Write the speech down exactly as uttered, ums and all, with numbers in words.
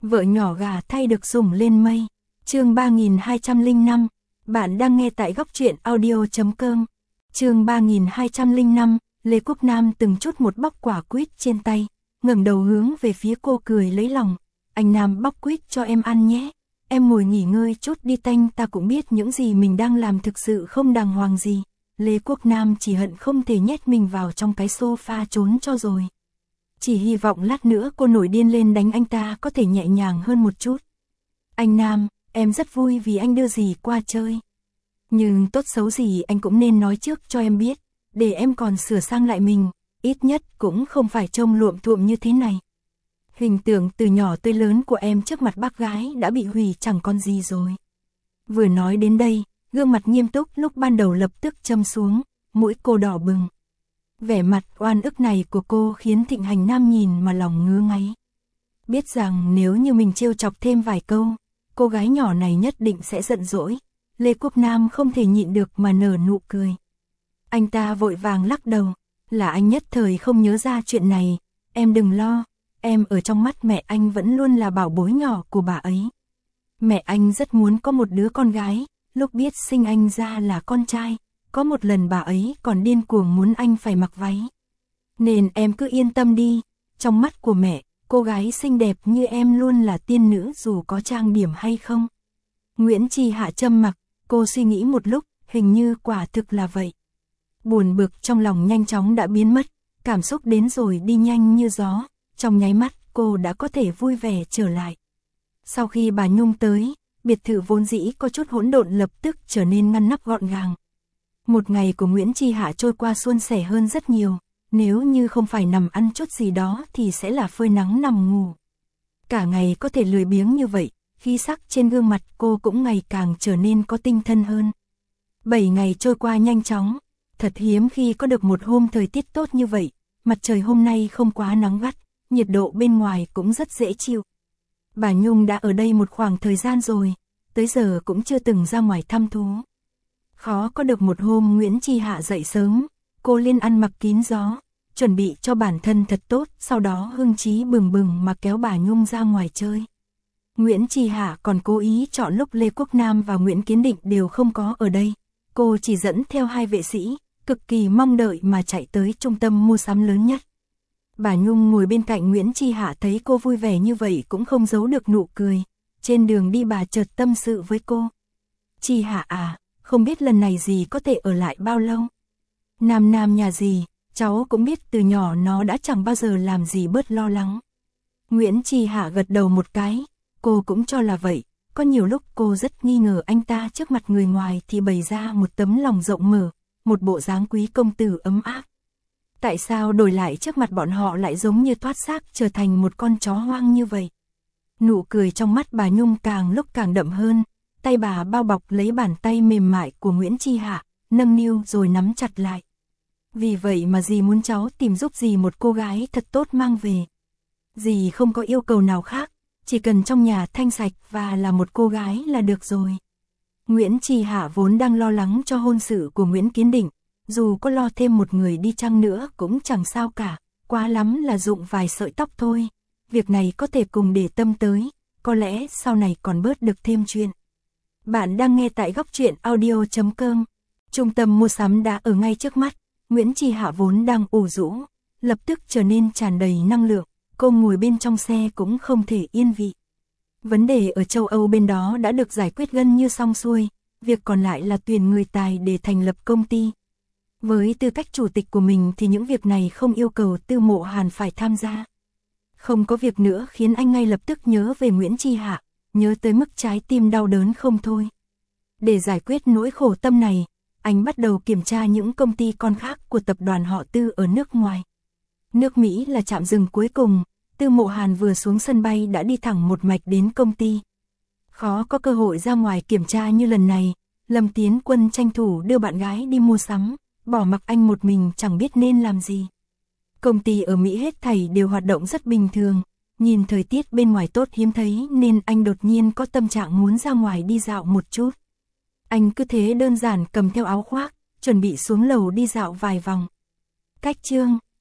Vợ nhỏ gà thay được sủng lên mây. Chương ba nghìn hai trăm lẻ năm. Bạn đang nghe tại góc truyện audio chấm com. Chương ba nghìn hai trăm lẻ năm. Lê Quốc Nam từng chút một bóc quả quýt trên tay, ngẩng đầu hướng về phía cô cười lấy lòng. Anh Nam bóc quýt cho em ăn nhé. Em ngồi nghỉ ngơi chút đi tanh, ta cũng biết những gì mình đang làm thực sự không đàng hoàng gì. Lê Quốc Nam chỉ hận không thể nhét mình vào trong cái sofa trốn cho rồi. Chỉ hy vọng lát nữa cô nổi điên lên đánh anh ta có thể nhẹ nhàng hơn một chút. Anh Nam, em rất vui vì anh đưa dì qua chơi. Nhưng tốt xấu gì anh cũng nên nói trước cho em biết, để em còn sửa sang lại mình, ít nhất cũng không phải trông luộm thuộm như thế này. Hình tượng từ nhỏ tới lớn của em trước mặt bác gái đã bị hủy chẳng còn gì rồi. Vừa nói đến đây, gương mặt nghiêm túc lúc ban đầu lập tức châm xuống, mũi cô đỏ bừng. Vẻ mặt oan ức này của cô khiến Thịnh Hành Nam nhìn mà lòng ngứa ngáy. Biết rằng nếu như mình trêu chọc thêm vài câu, cô gái nhỏ này nhất định sẽ giận dỗi. Lê Quốc Nam không thể nhịn được mà nở nụ cười. Anh ta vội vàng lắc đầu, là anh nhất thời không nhớ ra chuyện này, em đừng lo, em ở trong mắt mẹ anh vẫn luôn là bảo bối nhỏ của bà ấy. Mẹ anh rất muốn có một đứa con gái, lúc biết sinh anh ra là con trai, có một lần bà ấy còn điên cuồng muốn anh phải mặc váy. Nên em cứ yên tâm đi, trong mắt của mẹ, cô gái xinh đẹp như em luôn là tiên nữ dù có trang điểm hay không. Nguyễn Chi Hạ trầm mặc, cô suy nghĩ một lúc, hình như quả thực là vậy. Buồn bực trong lòng nhanh chóng đã biến mất, cảm xúc đến rồi đi nhanh như gió, trong nháy mắt cô đã có thể vui vẻ trở lại. Sau khi bà Nhung tới, biệt thự vốn dĩ có chút hỗn độn lập tức trở nên ngăn nắp gọn gàng. Một ngày của Nguyễn Chi Hạ trôi qua suôn sẻ hơn rất nhiều, nếu như không phải nằm ăn chút gì đó thì sẽ là phơi nắng nằm ngủ. Cả ngày có thể lười biếng như vậy, khí sắc trên gương mặt cô cũng ngày càng trở nên có tinh thần hơn. Bảy ngày trôi qua nhanh chóng, thật hiếm khi có được một hôm thời tiết tốt như vậy, mặt trời hôm nay không quá nắng gắt, nhiệt độ bên ngoài cũng rất dễ chịu. Bà Nhung đã ở đây một khoảng thời gian rồi, tới giờ cũng chưa từng ra ngoài thăm thú. Khó có được một hôm Nguyễn Chi Hạ dậy sớm, cô liền ăn mặc kín gió, chuẩn bị cho bản thân thật tốt, sau đó hưng trí bừng bừng mà kéo bà Nhung ra ngoài chơi. Nguyễn Chi Hạ còn cố ý chọn lúc Lê Quốc Nam và Nguyễn Kiến Định đều không có ở đây. Cô chỉ dẫn theo hai vệ sĩ, cực kỳ mong đợi mà chạy tới trung tâm mua sắm lớn nhất. Bà Nhung ngồi bên cạnh Nguyễn Chi Hạ thấy cô vui vẻ như vậy cũng không giấu được nụ cười. Trên đường đi bà chợt tâm sự với cô. Chi Hạ à, không biết lần này dì có thể ở lại bao lâu? Nam Nam nhà dì, cháu cũng biết từ nhỏ nó đã chẳng bao giờ làm gì bớt lo lắng. Nguyễn Chi Hạ gật đầu một cái, cô cũng cho là vậy. Có nhiều lúc cô rất nghi ngờ anh ta trước mặt người ngoài thì bày ra một tấm lòng rộng mở, một bộ dáng quý công tử ấm áp. Tại sao đổi lại trước mặt bọn họ lại giống như thoát xác trở thành một con chó hoang như vậy? Nụ cười trong mắt bà Nhung càng lúc càng đậm hơn, tay bà bao bọc lấy bàn tay mềm mại của Nguyễn Chi Hạ, nâng niu rồi nắm chặt lại. Vì vậy mà dì muốn cháu tìm giúp dì một cô gái thật tốt mang về. Dì không có yêu cầu nào khác, chỉ cần trong nhà thanh sạch và là một cô gái là được rồi. Nguyễn Chi Hạ vốn đang lo lắng cho hôn sự của Nguyễn Kiến Định, dù có lo thêm một người đi chăng nữa cũng chẳng sao cả, quá lắm là dụng vài sợi tóc thôi. Việc này có thể cùng để tâm tới, có lẽ sau này còn bớt được thêm chuyện. Bạn đang nghe tại góc truyện audio chấm com. Trung tâm mua sắm đã ở ngay trước mắt, Nguyễn Chi Hạ vốn đang ủ rũ, lập tức trở nên tràn đầy năng lượng, cô ngồi bên trong xe cũng không thể yên vị. Vấn đề ở châu Âu bên đó đã được giải quyết gần như xong xuôi, việc còn lại là tuyển người tài để thành lập công ty. Với tư cách chủ tịch của mình thì những việc này không yêu cầu Tư Mộ Hàn phải tham gia. Không có việc nữa khiến anh ngay lập tức nhớ về Nguyễn Chi Hạ, nhớ tới mức trái tim đau đớn không thôi. Để giải quyết nỗi khổ tâm này, anh bắt đầu kiểm tra những công ty con khác của tập đoàn họ Tư ở nước ngoài. Nước Mỹ là trạm dừng cuối cùng, Tư Mộ Hàn vừa xuống sân bay đã đi thẳng một mạch đến công ty. Khó có cơ hội ra ngoài kiểm tra như lần này, Lâm Tiến Quân tranh thủ đưa bạn gái đi mua sắm, bỏ mặc anh một mình chẳng biết nên làm gì. Công ty ở Mỹ hết thảy đều hoạt động rất bình thường, nhìn thời tiết bên ngoài tốt hiếm thấy nên anh đột nhiên có tâm trạng muốn ra ngoài đi dạo một chút. Anh cứ thế đơn giản cầm theo áo khoác, chuẩn bị xuống lầu đi dạo vài vòng. Cách chương